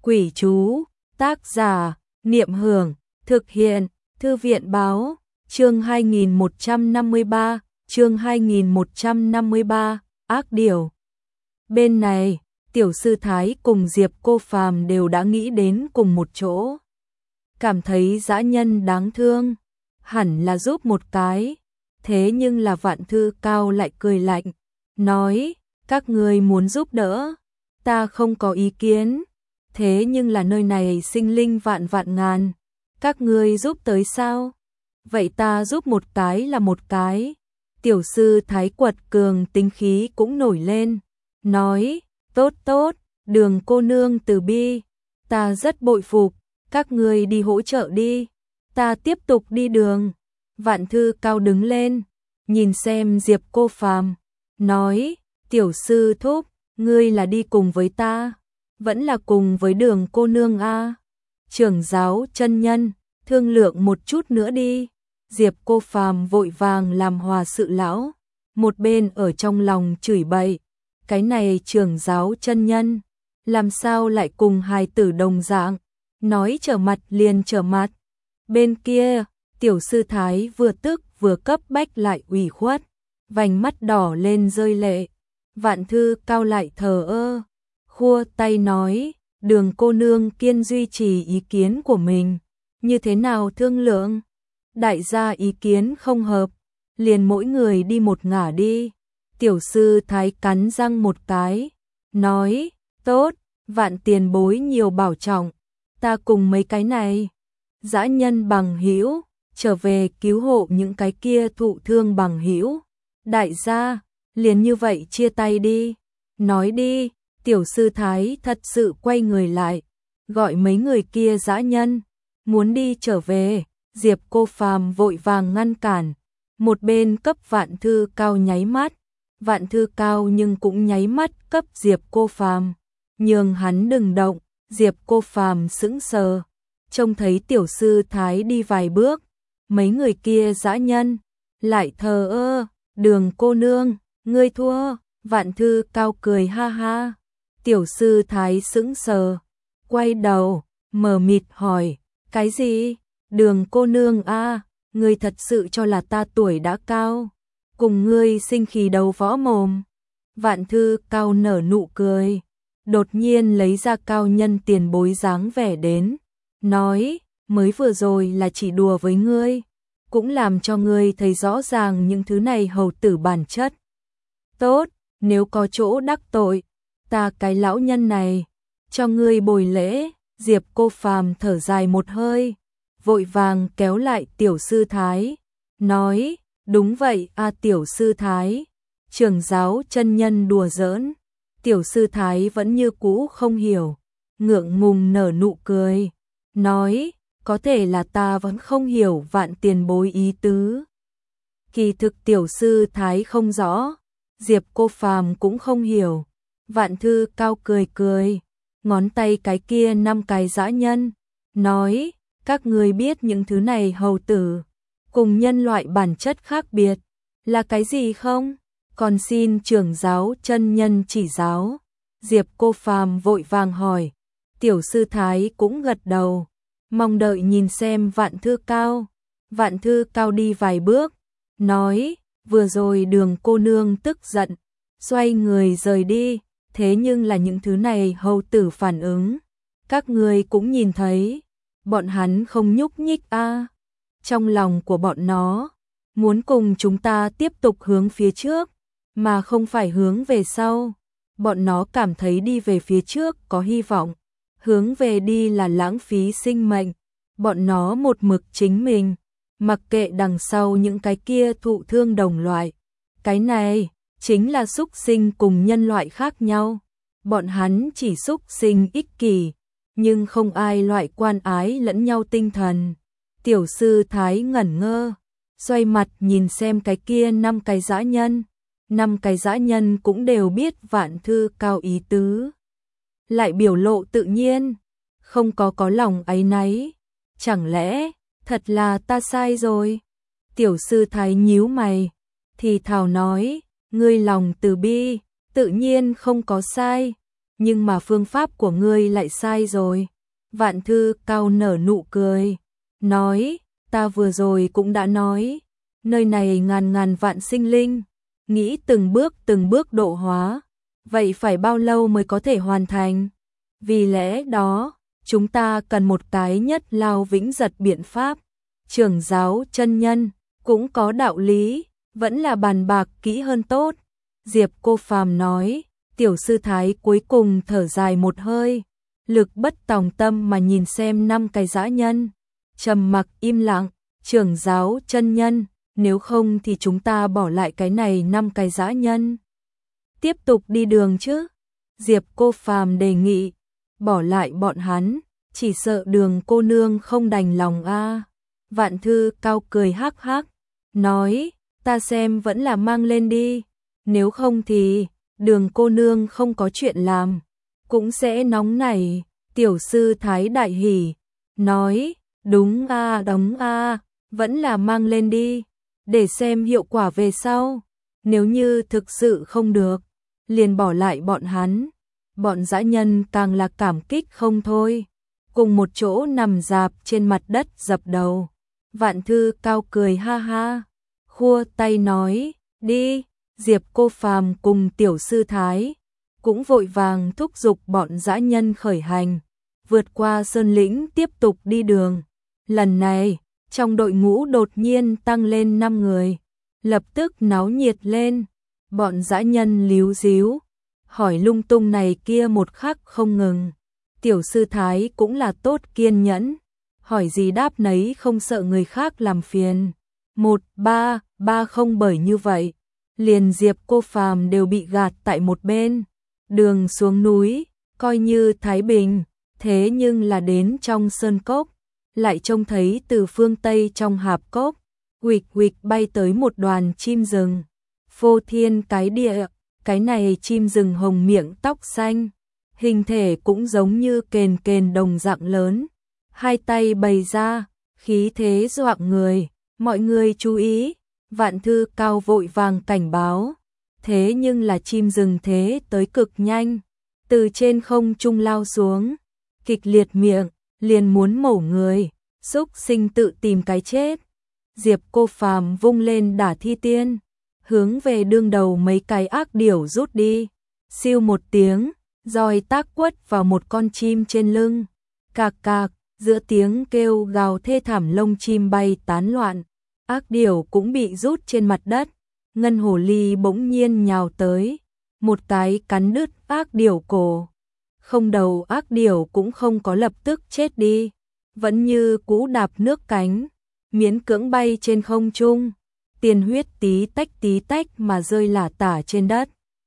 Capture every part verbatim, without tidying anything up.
Quỷ chú, tác giả, Niệm Hưởng, thực hiện, Thư viện báo, chương hai nghìn một trăm năm mươi ba, chương hai nghìn một trăm năm mươi ba, ác điều. Bên này, Tiểu Sư Thái cùng Diệp Cô Phàm đều đã nghĩ đến cùng một chỗ. Cảm thấy dã nhân đáng thương, hẳn là giúp một cái, thế nhưng là Vạn Thư Cao lại cười lạnh, nói, các ngươi muốn giúp đỡ, ta không có ý kiến, thế nhưng là nơi này sinh linh vạn vạn ngàn, các ngươi giúp tới sao? Vậy ta giúp một cái là một cái. Tiểu Sư Thái quật cường tính khí cũng nổi lên, nói, tốt tốt, Đường cô nương từ bi, ta rất bội phục, các ngươi đi hỗ trợ đi, ta tiếp tục đi đường. Vạn Thư Cao đứng lên, nhìn xem Diệp Cô Phàm, nói, Tiểu sư thúc, ngươi là đi cùng với ta, vẫn là cùng với Đường cô nương a? Trưởng giáo chân nhân, thương lượng một chút nữa đi. Diệp Cô Phàm vội vàng làm hòa sự lão, một bên ở trong lòng chửi bậy, cái này trưởng giáo chân nhân, làm sao lại cùng hài tử đồng dạng, nói trở mặt liền trở mặt. Bên kia, Tiểu Sư Thái vừa tức vừa cấp bách lại ủy khuất, vành mắt đỏ lên rơi lệ. Vạn Thư Cao lại thờ ơ, khua tay nói, Đường cô nương kiên duy trì ý kiến của mình, như thế nào thương lượng? Đại gia ý kiến không hợp, liền mỗi người đi một ngả đi. Tiểu Sư Thái cắn răng một cái, nói, tốt, Vạn tiền bối nhiều bảo trọng, ta cùng mấy cái này dã nhân bằng hữu trở về cứu hộ những cái kia thụ thương bằng hữu. Đại gia, liền như vậy chia tay đi. Nói đi, Tiểu Sư Thái thật sự quay người lại, gọi mấy người kia dã nhân, muốn đi trở về. Diệp Cô Phàm vội vàng ngăn cản, một bên cấp Vạn Thư Cao nháy mắt, Vạn Thư Cao nhưng cũng nháy mắt cấp Diệp Cô Phàm, nhường hắn đừng động. Diệp Cô Phàm sững sờ, trông thấy Tiểu Sư Thái đi vài bước, mấy người kia dã nhân lại thờ ơ, Đường cô nương, ngươi thua. Vạn Thư Cao cười ha ha. Tiểu Sư Thái sững sờ, quay đầu, mờ mịt hỏi, cái gì? Đường cô nương a, ngươi thật sự cho là ta tuổi đã cao, cùng ngươi sinh khí đầu võ mồm. Vạn Thư Cao nở nụ cười, đột nhiên lấy ra cao nhân tiền bối dáng vẻ đến, nói, mới vừa rồi là chỉ đùa với ngươi, cũng làm cho ngươi thấy rõ ràng những thứ này hầu tử bản chất. Tốt, nếu có chỗ đắc tội, ta cái lão nhân này, cho ngươi bồi lễ. Diệp Cô Phàm thở dài một hơi, vội vàng kéo lại Tiểu Sư Thái, nói, đúng vậy a Tiểu Sư Thái, trưởng giáo chân nhân đùa giỡn. Tiểu Sư Thái vẫn như cũ không hiểu, ngượng ngùng nở nụ cười, nói, có thể là ta vẫn không hiểu Vạn tiền bối ý tứ. Kỳ thực Tiểu Sư Thái không rõ, Diệp Cô Phàm cũng không hiểu. Vạn Thư Cao cười cười, ngón tay cái kia năm cái dã nhân, nói, các ngươi biết những thứ này hầu tử cùng nhân loại bản chất khác biệt là cái gì không? Còn xin trưởng giáo chân nhân chỉ giáo. Diệp Cô Phàm vội vàng hỏi. Tiểu Sư Thái cũng gật đầu, mong đợi nhìn xem Vạn Thư Cao. Vạn Thư Cao đi vài bước, nói, vừa rồi Đường cô nương tức giận, xoay người rời đi, thế nhưng là những thứ này hầu tử phản ứng, các ngươi cũng nhìn thấy, bọn hắn không nhúc nhích a. Trong lòng của bọn nó, muốn cùng chúng ta tiếp tục hướng phía trước, mà không phải hướng về sau. Bọn nó cảm thấy đi về phía trước có hy vọng, hướng về đi là lãng phí sinh mệnh. Bọn nó một mực chính mình, mặc kệ đằng sau những cái kia thụ thương đồng loại. Cái này chính là xúc sinh cùng nhân loại khác nhau. Bọn hắn chỉ xúc sinh ích kỷ, nhưng không ai loại quan ái lẫn nhau tinh thần. Tiểu Sư Thái ngẩn ngơ, xoay mặt nhìn xem cái kia năm cái dã nhân. Năm cái dã nhân cũng đều biết Vạn Thư Cao ý tứ, lại biểu lộ tự nhiên, không có có lòng áy náy. Chẳng lẽ thật là ta sai rồi? Tiểu Sư Thái nhíu mày, thì thào nói, ngươi lòng từ bi, tự nhiên không có sai, nhưng mà phương pháp của ngươi lại sai rồi. Vạn Thư Cao nở nụ cười, nói, ta vừa rồi cũng đã nói, nơi này ngàn ngàn vạn sinh linh, nghĩ từng bước từng bước độ hóa, vậy phải bao lâu mới có thể hoàn thành? Vì lẽ đó, chúng ta cần một cái nhất lao vĩnh giật biện pháp. Trưởng giáo chân nhân cũng có đạo lý, vẫn là bàn bạc kỹ hơn tốt. Diệp Cô Phàm nói, tiểu sư thái cuối cùng thở dài một hơi, lực bất tòng tâm mà nhìn xem năm cái dã nhân, trầm mặc im lặng. Trưởng giáo chân nhân, nếu không thì chúng ta bỏ lại cái này năm cái dã nhân, tiếp tục đi đường chứ? Diệp Cô Phàm đề nghị, bỏ lại bọn hắn, chỉ sợ Đường cô nương không đành lòng a. À. Vạn Thư Cao cười hắc hắc, nói, ta xem vẫn là mang lên đi, nếu không thì Đường cô nương không có chuyện làm, cũng sẽ nóng nảy. Tiểu sư thái đại hỉ, nói, đúng a, à, đóng a, à, vẫn là mang lên đi, để xem hiệu quả về sau, nếu như thực sự không được, liền bỏ lại bọn hắn. Bọn dã nhân càng là cảm kích không thôi, cùng một chỗ nằm rạp trên mặt đất dập đầu. Vạn Thư Cao cười ha ha, khua tay nói, đi. Diệp Cô Phàm cùng tiểu sư thái cũng vội vàng thúc giục bọn dã nhân khởi hành, vượt qua sơn lĩnh tiếp tục đi đường. Lần này, trong đội ngũ đột nhiên tăng lên năm người, lập tức náo nhiệt lên. Bọn dã nhân líu díu, hỏi lung tung này kia một khắc không ngừng. Tiểu sư thái cũng là tốt kiên nhẫn, hỏi gì đáp nấy không sợ người khác làm phiền. Một, ba, ba không bởi như vậy, liền Diệp Cô Phàm đều bị gạt tại một bên. Đường xuống núi, coi như thái bình, thế nhưng là đến trong sơn cốc, lại trông thấy từ phương Tây trong hạp cốc, huỵch huỵch bay tới một đoàn chim rừng. Phô thiên cái địa, cái này chim rừng hồng miệng tóc xanh, hình thể cũng giống như kền kền đồng dạng lớn, hai tay bày ra, khí thế dọa người. Mọi người chú ý, Vạn Thư Cao vội vàng cảnh báo, thế nhưng là chim rừng thế tới cực nhanh, từ trên không trung lao xuống, kịch liệt miệng, liền muốn mổ người, xúc sinh tự tìm cái chết. Diệp Cô Phàm vung lên đả thi tiên, hướng về đương đầu mấy cái ác điểu rút đi. Siêu một tiếng, roi tác quất vào một con chim trên lưng, cạc cạc, giữa tiếng kêu gào thê thảm lông chim bay tán loạn, ác điểu cũng bị rút trên mặt đất. Ngân hồ ly bỗng nhiên nhào tới, một cái cắn đứt ác điểu cổ. Không đầu ác điểu cũng không có lập tức chết đi, vẫn như cũ đạp nước cánh, miễn cưỡng bay trên không trung, tiền huyết tí tách tí tách mà rơi lả tả trên đất.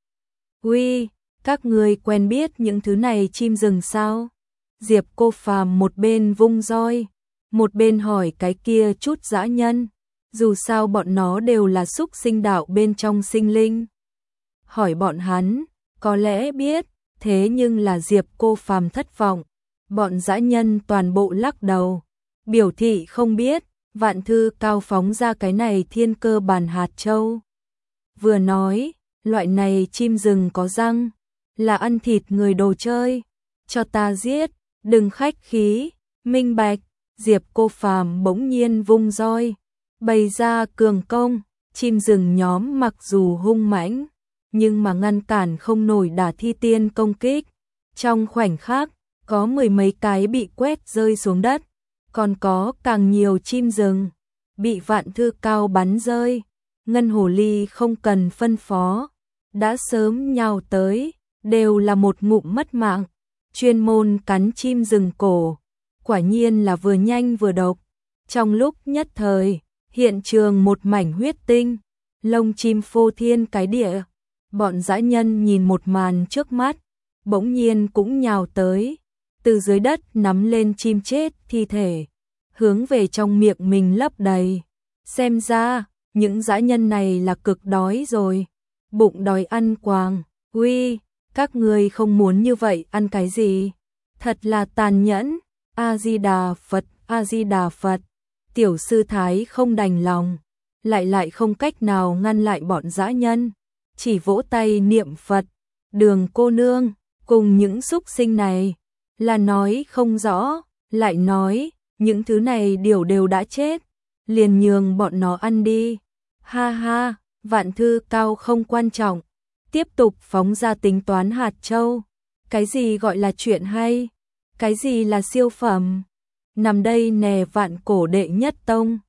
Uy, các ngươi quen biết những thứ này chim rừng sao? Diệp Cô Phàm một bên vung roi, một bên hỏi cái kia chút dã nhân, dù sao bọn nó đều là xúc sinh đạo bên trong sinh linh. Hỏi bọn hắn, có lẽ biết, thế nhưng là Diệp Cô Phàm thất vọng. Bọn dã nhân toàn bộ lắc đầu, biểu thị không biết. Vạn Thư Cao phóng ra cái này thiên cơ bàn hạt châu. Vừa nói, loại này chim rừng có răng, là ăn thịt người đồ chơi, cho ta giết, đừng khách khí, minh bạch. Diệp Cô Phàm bỗng nhiên vung roi, bày ra cường công, chim rừng nhóm mặc dù hung mãnh, nhưng mà ngăn cản không nổi đả thi tiên công kích. Trong khoảnh khắc, có mười mấy cái bị quét rơi xuống đất, còn có càng nhiều chim rừng bị Vạn Thư Cao bắn rơi. Ngân hồ ly không cần phân phó, đã sớm nhào tới, đều là một ngụm mất mạng, chuyên môn cắn chim rừng cổ, quả nhiên là vừa nhanh vừa độc. Trong lúc nhất thời, hiện trường một mảnh huyết tinh, lông chim phô thiên cái địa. Bọn dã nhân nhìn một màn trước mắt, bỗng nhiên cũng nhào tới, từ dưới đất nắm lên chim chết thi thể, hướng về trong miệng mình lấp đầy. Xem ra, những dã nhân này là cực đói rồi, bụng đói ăn quàng. Uy, các ngươi không muốn như vậy ăn cái gì? Thật là tàn nhẫn. A-di-đà Phật, A-di-đà Phật. Tiểu sư thái không đành lòng, lại lại không cách nào ngăn lại bọn dã nhân, chỉ vỗ tay niệm Phật. Đường cô nương, cùng những súc sinh này, là nói không rõ, lại nói, những thứ này điều đều đã chết, liền nhường bọn nó ăn đi. Ha ha, Vạn Thư Cao không quan trọng, tiếp tục phóng ra tính toán hạt châu. Cái gì gọi là chuyện hay? Cái gì là siêu phẩm? Nằm đây nè Vạn Cổ đệ nhất tông,